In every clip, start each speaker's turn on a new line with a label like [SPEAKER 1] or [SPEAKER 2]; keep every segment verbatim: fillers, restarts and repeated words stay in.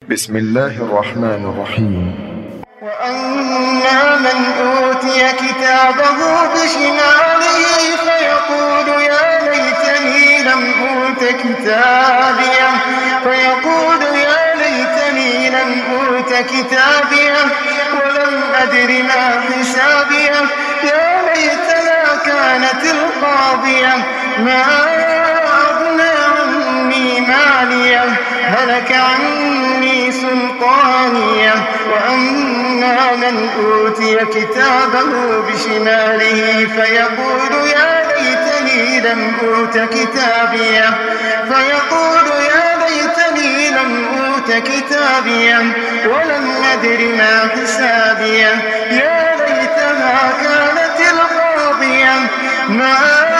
[SPEAKER 1] بسم الله الرحمن الرحيم.
[SPEAKER 2] وأما من أوتي كتابه بشماله فيقول يا ليتني لم أوت كتابيه فيقول يا ليتني لم أوت كتابيه ولم أدر ما حسابيه يا ليتنا كانت القاضية ما أغنى عني ماليه هلك عني سلطانيه. وأما من أوتي كتابه بشماله فيقول يا ليتني لم أوت كتابيه فيقول يا ليتني لم أوت كتابيه ولم أدر ما حسابيه يا ليتها كانت القاضية ما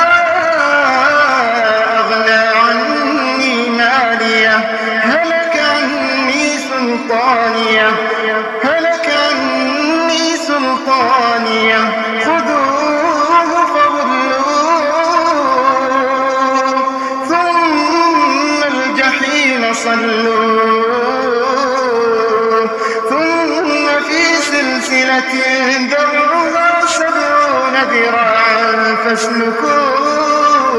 [SPEAKER 2] أغنى عني ماليه هلك عني سلطانيه هلك عني سلطانيه خذوه فغلوه ثم الجحيم صلوه ثم في سلسلة ذرعها سبعون ذراعا فاسلكوه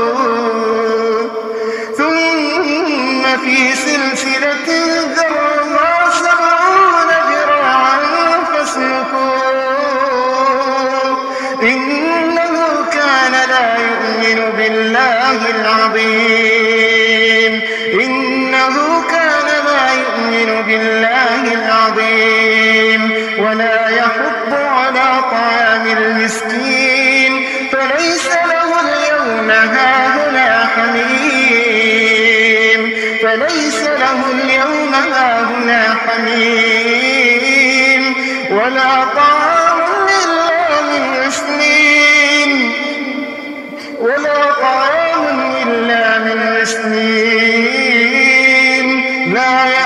[SPEAKER 2] ثم في سلسلة ذرعها سبعون ذراعا فاسلكوه إنه كان لا يؤمن بالله العظيم إنه كان لا يؤمن بالله العظيم ولا يحض على طعام المسكين فليس له اليوم هاهنا حميم فليس له اليوم هاهنا حميم ولا طعام إلا من غسلين ولا طعام إلا من غسلين لا